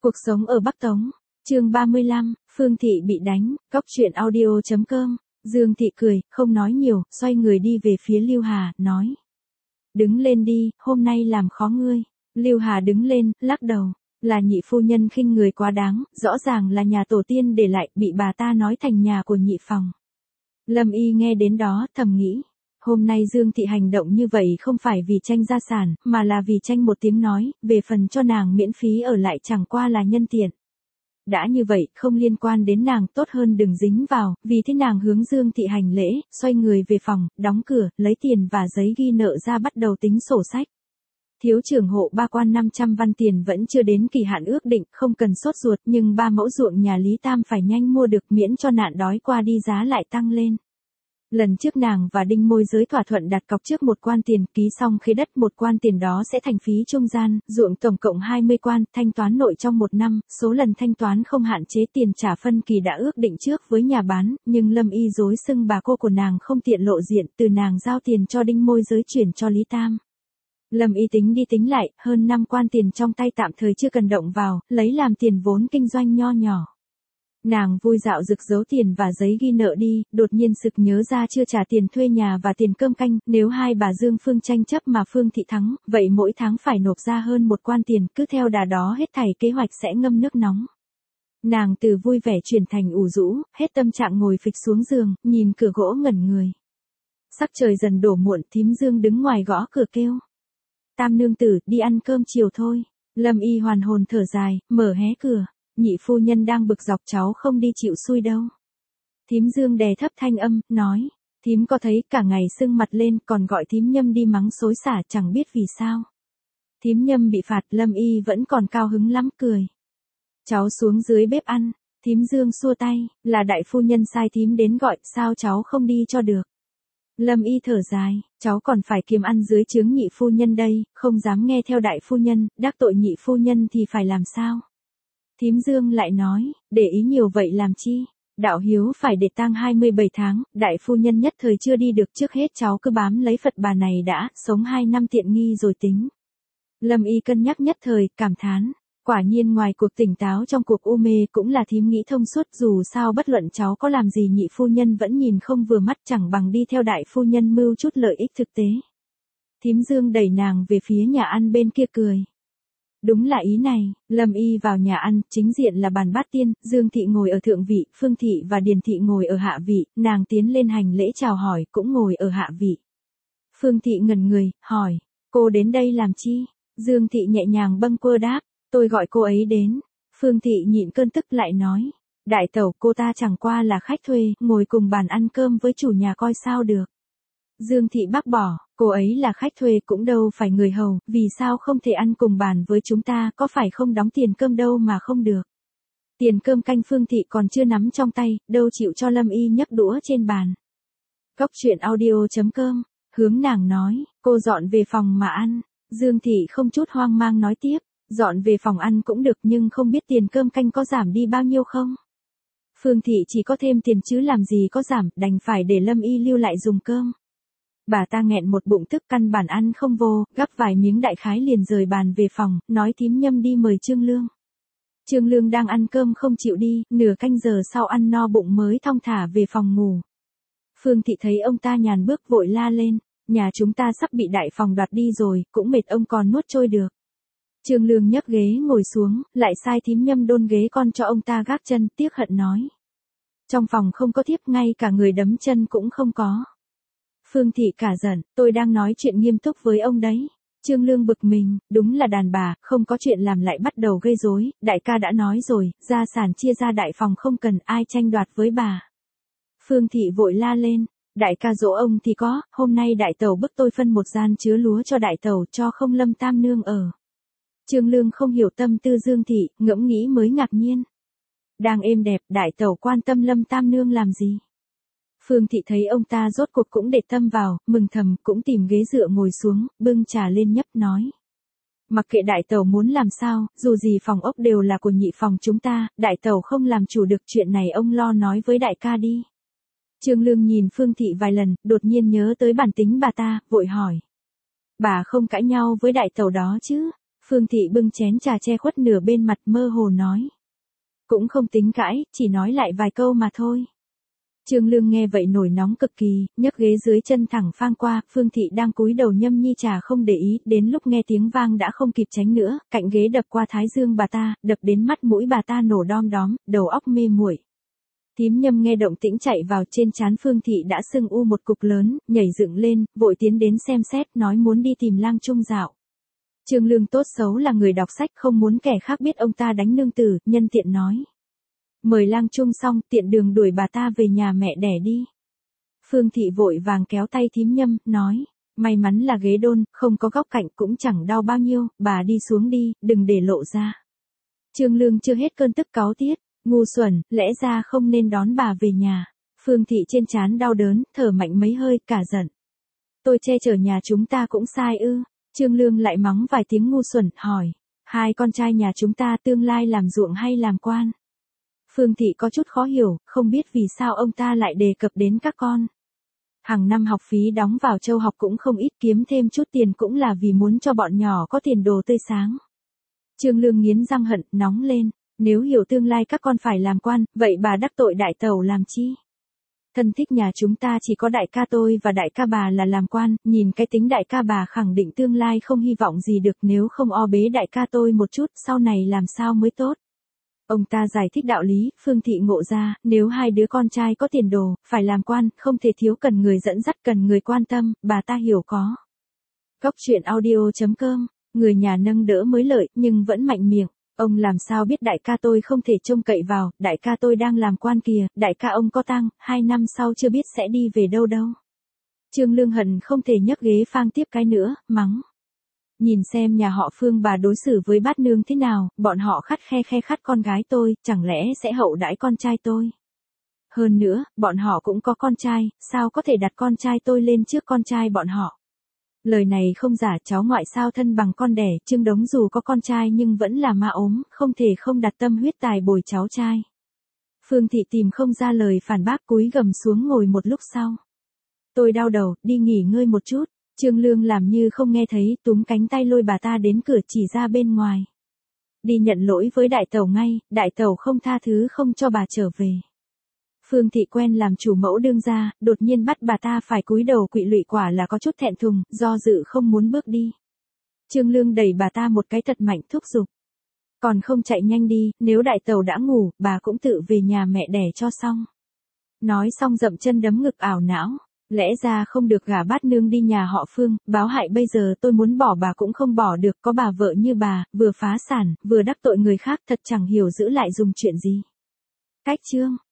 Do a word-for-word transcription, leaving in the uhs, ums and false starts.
Cuộc sống ở Bắc Tống, chương ba mươi lăm, Phương Thị bị đánh, cóc truyện audio chấm com. Dương Thị cười, không nói nhiều, xoay người đi về phía Lưu Hà, nói. Đứng lên đi, hôm nay làm khó ngươi. Lưu Hà đứng lên, lắc đầu. Là nhị phu nhân khinh người quá đáng, rõ ràng là nhà tổ tiên để lại, bị bà ta nói thành nhà của nhị phòng. Lâm Y nghe đến đó, thầm nghĩ. Hôm nay Dương Thị hành động như vậy không phải vì tranh gia sản, mà là vì tranh một tiếng nói, về phần cho nàng miễn phí ở lại chẳng qua là nhân tiện. Đã như vậy, không liên quan đến nàng, tốt hơn đừng dính vào, vì thế nàng hướng Dương Thị hành lễ, xoay người về phòng, đóng cửa, lấy tiền và giấy ghi nợ ra bắt đầu tính sổ sách. Thiếu trưởng hộ ba quan năm trăm văn tiền vẫn chưa đến kỳ hạn ước định, không cần sốt ruột, nhưng ba mẫu ruộng nhà Lý Tam phải nhanh mua được miễn cho nạn đói qua đi giá lại tăng lên. Lần trước nàng và Đinh môi giới thỏa thuận đặt cọc trước một quan tiền, ký xong khế đất một quan tiền đó sẽ thành phí trung gian, ruộng tổng cộng hai mươi quan, thanh toán nội trong một năm, số lần thanh toán không hạn chế, tiền trả phân kỳ đã ước định trước với nhà bán, nhưng Lâm Y dối xưng bà cô của nàng không tiện lộ diện, từ nàng giao tiền cho Đinh môi giới chuyển cho Lý Tam. Lâm Y tính đi tính lại, hơn năm quan tiền trong tay tạm thời chưa cần động vào, lấy làm tiền vốn kinh doanh nho nhỏ. Nàng vui dạo rực giấu tiền và giấy ghi nợ đi, đột nhiên sực nhớ ra chưa trả tiền thuê nhà và tiền cơm canh, nếu hai bà Dương Phương tranh chấp mà Phương Thị thắng, vậy mỗi tháng phải nộp ra hơn một quan tiền, cứ theo đà đó hết thảy kế hoạch sẽ ngâm nước nóng. Nàng từ vui vẻ chuyển thành ủ rũ, hết tâm trạng ngồi phịch xuống giường, nhìn cửa gỗ ngẩn người. Sắc trời dần đổ muộn, thím Dương đứng ngoài gõ cửa kêu. Tam nương tử, đi ăn cơm chiều thôi. Lâm Y hoàn hồn thở dài, mở hé cửa. Nhị phu nhân đang bực dọc cháu không đi chịu xui đâu. Thím Dương đè thấp thanh âm, nói. Thím có thấy cả ngày sưng mặt lên còn gọi thím Nhâm đi mắng xối xả chẳng biết vì sao. Thím Nhâm bị phạt, Lâm Y vẫn còn cao hứng lắm, cười. Cháu xuống dưới bếp ăn. Thím Dương xua tay, là đại phu nhân sai thím đến gọi, sao cháu không đi cho được. Lâm Y thở dài, cháu còn phải kiếm ăn dưới trướng nhị phu nhân đây, không dám nghe theo đại phu nhân, đắc tội nhị phu nhân thì phải làm sao? Thím Dương lại nói, để ý nhiều vậy làm chi? Đạo hiếu phải để tang hai mươi bảy tháng, đại phu nhân nhất thời chưa đi được, trước hết cháu cứ bám lấy Phật bà này đã, sống hai năm tiện nghi rồi tính. Lâm Y cân nhắc nhất thời, cảm thán. Quả nhiên ngoài cuộc tỉnh táo trong cuộc u mê cũng là thím nghĩ thông suốt, dù sao bất luận cháu có làm gì nhị phu nhân vẫn nhìn không vừa mắt, chẳng bằng đi theo đại phu nhân mưu chút lợi ích thực tế. Thím Dương đẩy nàng về phía nhà ăn bên kia cười. Đúng là ý này, Lâm Y vào nhà ăn, chính diện là bàn bát tiên, Dương Thị ngồi ở thượng vị, Phương Thị và Điền Thị ngồi ở hạ vị, nàng tiến lên hành lễ chào hỏi, cũng ngồi ở hạ vị. Phương Thị ngẩn người, hỏi, cô đến đây làm chi? Dương Thị nhẹ nhàng bâng quơ đáp. Tôi gọi cô ấy đến. Phương Thị nhịn cơn tức lại nói. Đại tẩu, cô ta chẳng qua là khách thuê, ngồi cùng bàn ăn cơm với chủ nhà coi sao được. Dương Thị bác bỏ, cô ấy là khách thuê cũng đâu phải người hầu, vì sao không thể ăn cùng bàn với chúng ta, có phải không đóng tiền cơm đâu mà không được. Tiền cơm canh Phương Thị còn chưa nắm trong tay, đâu chịu cho Lâm Y nhấc đũa trên bàn. Cóc truyện audio chấm com, hướng nàng nói, cô dọn về phòng mà ăn. Dương Thị không chút hoang mang nói tiếp. Dọn về phòng ăn cũng được nhưng không biết tiền cơm canh có giảm đi bao nhiêu không? Phương Thị chỉ có thêm tiền chứ làm gì có giảm, đành phải để Lâm Y lưu lại dùng cơm. Bà ta nghẹn một bụng tức căn bản ăn không vô, gắp vài miếng đại khái liền rời bàn về phòng, nói thím Nhâm đi mời Trương Lương. Trương Lương đang ăn cơm không chịu đi, nửa canh giờ sau ăn no bụng mới thong thả về phòng ngủ. Phương Thị thấy ông ta nhàn bước vội la lên, nhà chúng ta sắp bị đại phòng đoạt đi rồi, cũng mệt ông còn nuốt trôi được. Trương Lương nhấc ghế ngồi xuống, lại sai thím Nhâm đôn ghế con cho ông ta gác chân, tiếc hận nói. Trong phòng không có thiếp, ngay cả người đấm chân cũng không có. Phương Thị cả giận, tôi đang nói chuyện nghiêm túc với ông đấy. Trương Lương bực mình, đúng là đàn bà, không có chuyện làm lại bắt đầu gây rối, đại ca đã nói rồi, gia sản chia ra đại phòng không cần ai tranh đoạt với bà. Phương Thị vội la lên, đại ca dỗ ông thì có, hôm nay đại tẩu bức tôi phân một gian chứa lúa cho đại tẩu cho không Lâm Tam nương ở. Trương Lương không hiểu tâm tư Dương Thị, ngẫm nghĩ mới ngạc nhiên. Đang êm đẹp, đại tẩu quan tâm Lâm Tam nương làm gì? Phương Thị thấy ông ta rốt cuộc cũng để tâm vào, mừng thầm, cũng tìm ghế dựa ngồi xuống, bưng trà lên nhấp nói. Mặc kệ đại tẩu muốn làm sao, dù gì phòng ốc đều là của nhị phòng chúng ta, đại tẩu không làm chủ được chuyện này, ông lo nói với đại ca đi. Trương Lương nhìn Phương Thị vài lần, đột nhiên nhớ tới bản tính bà ta, vội hỏi. Bà không cãi nhau với đại tẩu đó chứ? Phương Thị bưng chén trà che khuất nửa bên mặt mơ hồ nói. Cũng không tính cãi, chỉ nói lại vài câu mà thôi. Trương Lương nghe vậy nổi nóng cực kỳ, nhấc ghế dưới chân thẳng phang qua, Phương Thị đang cúi đầu nhâm nhi trà không để ý, đến lúc nghe tiếng vang đã không kịp tránh nữa, cạnh ghế đập qua thái dương bà ta, đập đến mắt mũi bà ta nổ đom đóm, đầu óc mê muội. Thím Nhâm nghe động tĩnh chạy vào, trên trán Phương Thị đã sưng u một cục lớn, nhảy dựng lên, vội tiến đến xem xét, nói muốn đi tìm Lang Trung dạo. Trương Lương tốt xấu là người đọc sách, không muốn kẻ khác biết ông ta đánh nương tử, nhân tiện nói. Mời Lang Trung xong, tiện đường đuổi bà ta về nhà mẹ đẻ đi. Phương Thị vội vàng kéo tay thím Nhâm, nói. May mắn là ghế đôn, không có góc cạnh cũng chẳng đau bao nhiêu, bà đi xuống đi, đừng để lộ ra. Trương Lương chưa hết cơn tức cáu tiết. Ngu xuẩn, lẽ ra không nên đón bà về nhà. Phương Thị trên trán đau đớn, thở mạnh mấy hơi, cả giận. Tôi che chở nhà chúng ta cũng sai ư. Trương Lương lại mắng vài tiếng ngu xuẩn, hỏi. Hai con trai nhà chúng ta tương lai làm ruộng hay làm quan? Phương Thị có chút khó hiểu, không biết vì sao ông ta lại đề cập đến các con. Hàng năm học phí đóng vào châu học cũng không ít, kiếm thêm chút tiền cũng là vì muốn cho bọn nhỏ có tiền đồ tươi sáng. Trương Lương nghiến răng hận, nóng lên. Nếu hiểu tương lai các con phải làm quan, vậy bà đắc tội đại tẩu làm chi? Thân thích nhà chúng ta chỉ có đại ca tôi và đại ca bà là làm quan, nhìn cái tính đại ca bà khẳng định tương lai không hy vọng gì được, nếu không o bế đại ca tôi một chút, sau này làm sao mới tốt. Ông ta giải thích đạo lý, Phương Thị ngộ ra, nếu hai đứa con trai có tiền đồ, phải làm quan, không thể thiếu cần người dẫn dắt, cần người quan tâm, bà ta hiểu có. Góc truyện audio chấm com, người nhà nâng đỡ mới lợi, nhưng vẫn mạnh miệng. Ông làm sao biết đại ca tôi không thể trông cậy vào, đại ca tôi đang làm quan kìa, đại ca ông có tang, hai năm sau chưa biết sẽ đi về đâu đâu. Trương Lương hận không thể nhấc ghế phang tiếp cái nữa, mắng. Nhìn xem nhà họ Phương bà đối xử với bát nương thế nào, bọn họ khắt khe khe khắt con gái tôi, chẳng lẽ sẽ hậu đãi con trai tôi. Hơn nữa, bọn họ cũng có con trai, sao có thể đặt con trai tôi lên trước con trai bọn họ. Lời này không giả, cháu ngoại sao thân bằng con đẻ, Trương Đống dù có con trai nhưng vẫn là ma ốm, không thể không đặt tâm huyết tài bồi cháu trai. Phương Thị tìm không ra lời phản bác, cúi gầm xuống ngồi một lúc sau. Tôi đau đầu, đi nghỉ ngơi một chút. Trương Lương làm như không nghe thấy, túm cánh tay lôi bà ta đến cửa chỉ ra bên ngoài. Đi nhận lỗi với đại tẩu ngay, đại tẩu không tha thứ không cho bà trở về. Phương Thị quen làm chủ mẫu đương gia, đột nhiên bắt bà ta phải cúi đầu quỵ lụy, quả là có chút thẹn thùng, do dự không muốn bước đi. Trương Lương đẩy bà ta một cái thật mạnh, thúc giục. Còn không chạy nhanh đi, nếu đại tẩu đã ngủ, bà cũng tự về nhà mẹ đẻ cho xong. Nói xong dậm chân đấm ngực ảo não. Lẽ ra không được gả bát nương đi nhà họ Phương, báo hại bây giờ tôi muốn bỏ bà cũng không bỏ được, có bà vợ như bà, vừa phá sản, vừa đắc tội người khác, thật chẳng hiểu giữ lại dùng chuyện gì. Cách chương